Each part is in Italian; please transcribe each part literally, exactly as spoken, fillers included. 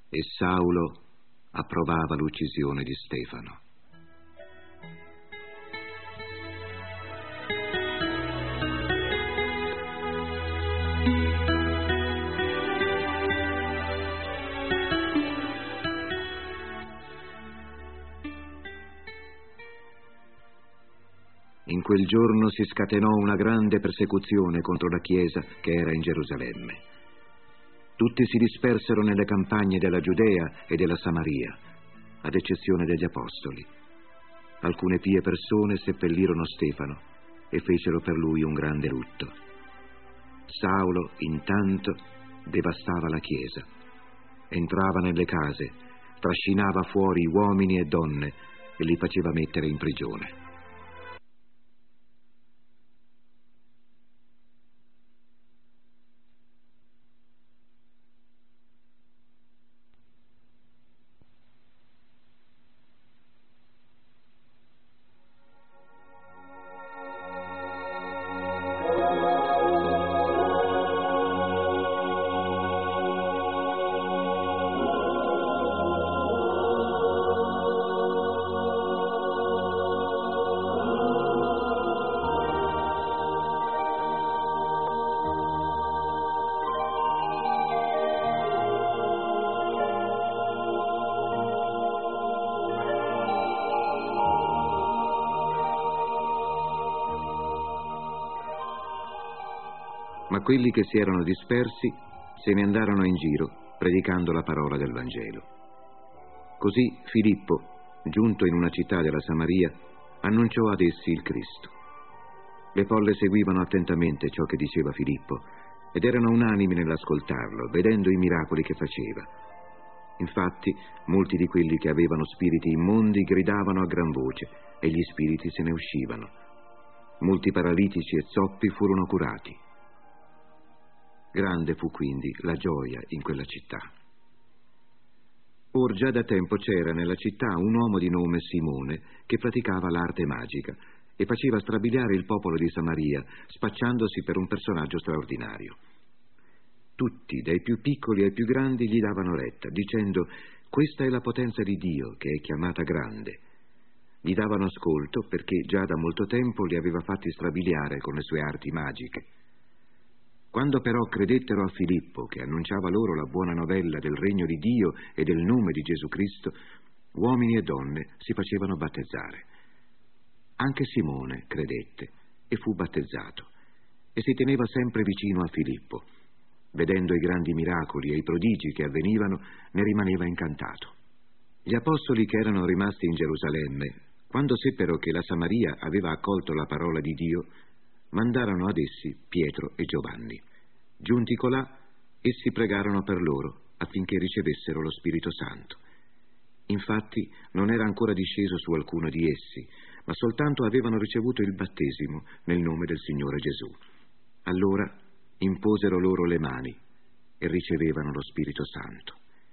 e Saulo approvava l'uccisione di Stefano. In quel giorno si scatenò una grande persecuzione contro la Chiesa che era in Gerusalemme. Tutti si dispersero nelle campagne della Giudea e della Samaria, ad eccezione degli apostoli. Alcune pie persone seppellirono Stefano e fecero per lui un grande lutto. Saulo, intanto, devastava la Chiesa. Entrava nelle case, trascinava fuori uomini e donne e li faceva mettere in prigione. Ma quelli che si erano dispersi se ne andarono in giro predicando la parola del Vangelo. Così Filippo, giunto in una città della Samaria, annunciò ad essi il Cristo. Le folle seguivano attentamente ciò che diceva Filippo ed erano unanimi nell'ascoltarlo, vedendo i miracoli che faceva. Infatti, molti di quelli che avevano spiriti immondi gridavano a gran voce e gli spiriti se ne uscivano. Molti paralitici e zoppi furono curati. Grande fu quindi la gioia in quella città. Or già da tempo c'era nella città un uomo di nome Simone che praticava l'arte magica e faceva strabiliare il popolo di Samaria, spacciandosi per un personaggio straordinario. Tutti, dai più piccoli ai più grandi, gli davano retta, dicendo: «Questa è la potenza di Dio, che è chiamata grande». Gli davano ascolto perché già da molto tempo li aveva fatti strabiliare con le sue arti magiche. Quando però credettero a Filippo, che annunciava loro la buona novella del regno di Dio e del nome di Gesù Cristo, uomini e donne si facevano battezzare. Anche Simone credette e fu battezzato, e si teneva sempre vicino a Filippo. Vedendo i grandi miracoli e i prodigi che avvenivano, ne rimaneva incantato. Gli apostoli che erano rimasti in Gerusalemme, quando seppero che la Samaria aveva accolto la parola di Dio, mandarono ad essi Pietro e Giovanni. Giunti colà, essi pregarono per loro affinché ricevessero lo Spirito Santo. Infatti non era ancora disceso su alcuno di essi, ma soltanto avevano ricevuto il battesimo nel nome del Signore Gesù. Allora imposero loro le mani e ricevevano lo Spirito Santo.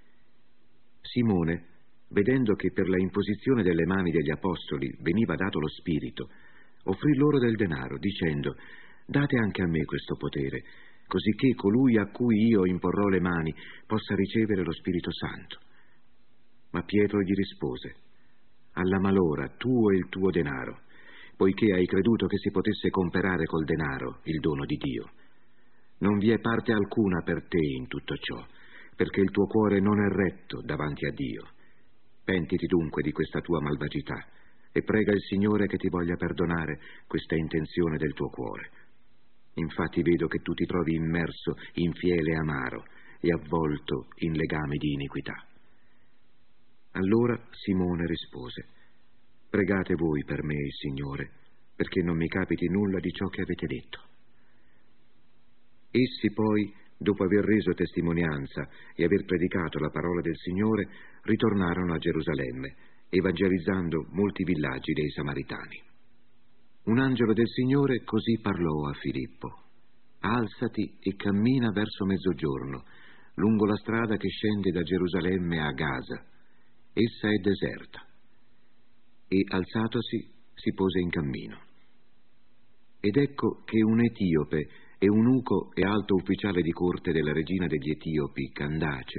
Simone, vedendo che per la imposizione delle mani degli apostoli veniva dato lo Spirito, offrì loro del denaro, dicendo: «Date anche a me questo potere, cosicché colui a cui io imporrò le mani possa ricevere lo Spirito Santo». Ma Pietro gli rispose: «Alla malora tu e il tuo denaro, poiché hai creduto che si potesse comperare col denaro il dono di Dio. Non vi è parte alcuna per te in tutto ciò, perché il tuo cuore non è retto davanti a Dio. Pentiti dunque di questa tua malvagità e prega il Signore che ti voglia perdonare questa intenzione del tuo cuore. Infatti vedo che tu ti trovi immerso in fiele amaro e avvolto in legami di iniquità». Allora Simone rispose: «Pregate voi per me il Signore, perché non mi capiti nulla di ciò che avete detto». Essi poi, dopo aver reso testimonianza e aver predicato la parola del Signore, ritornarono a Gerusalemme, evangelizzando molti villaggi dei Samaritani. Un angelo del Signore così parlò a Filippo: «Alzati e cammina verso mezzogiorno, lungo la strada che scende da Gerusalemme a Gaza. Essa è deserta». E alzatosi si pose in cammino. Ed ecco che un etiope, eunuco e alto ufficiale di corte della regina degli Etiopi, Candace,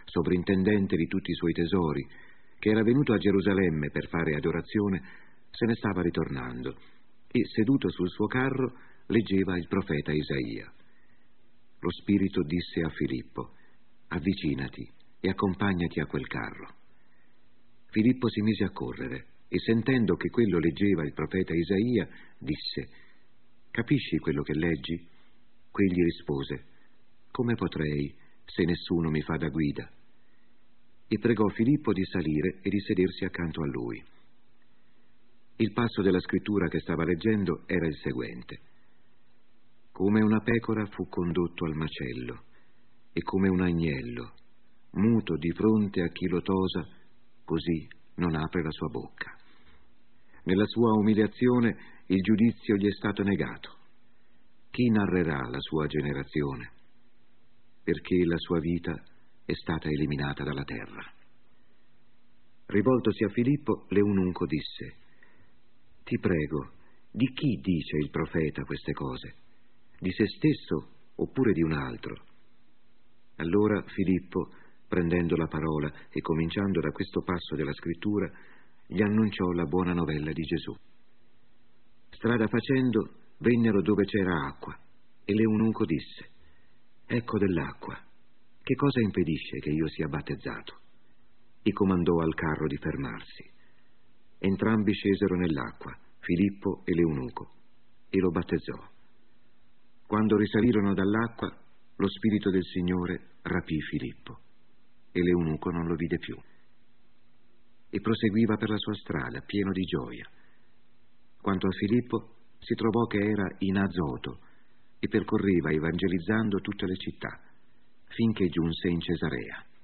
sovrintendente di tutti i suoi tesori, che era venuto a Gerusalemme per fare adorazione, se ne stava ritornando e, seduto sul suo carro, leggeva il profeta Isaia. Lo Spirito disse a Filippo: avvicinati e accompagnati a quel carro. Filippo si mise a correre e, sentendo che quello leggeva il profeta Isaia, disse: capisci quello che leggi? Quegli rispose: come potrei, se nessuno mi fa da guida? E pregò Filippo di salire e di sedersi accanto a lui. Il passo della scrittura che stava leggendo era il seguente: come una pecora fu condotto al macello, e come un agnello, muto di fronte a chi lo tosa, così non apre la sua bocca. Nella sua umiliazione il giudizio gli è stato negato. Chi narrerà la sua generazione? Perché la sua vita è stata eliminata dalla terra. Rivoltosi a Filippo, l'eunuco disse: ti prego, di chi dice il profeta queste cose? Di se stesso oppure di un altro? Allora Filippo, prendendo la parola e cominciando da questo passo della scrittura, gli annunciò la buona novella di Gesù. Strada facendo, vennero dove c'era acqua, e l'eunuco disse: ecco dell'acqua, che cosa impedisce che io sia battezzato? E comandò al carro di fermarsi. Entrambi scesero nell'acqua, Filippo e l'eunuco, e lo battezzò. Quando risalirono dall'acqua, lo Spirito del Signore rapì Filippo, e l'eunuco non lo vide più. E proseguiva per la sua strada, pieno di gioia. Quanto a Filippo, si trovò che era in Azoto e percorreva evangelizzando tutte le città, finché giunse in Cesarea.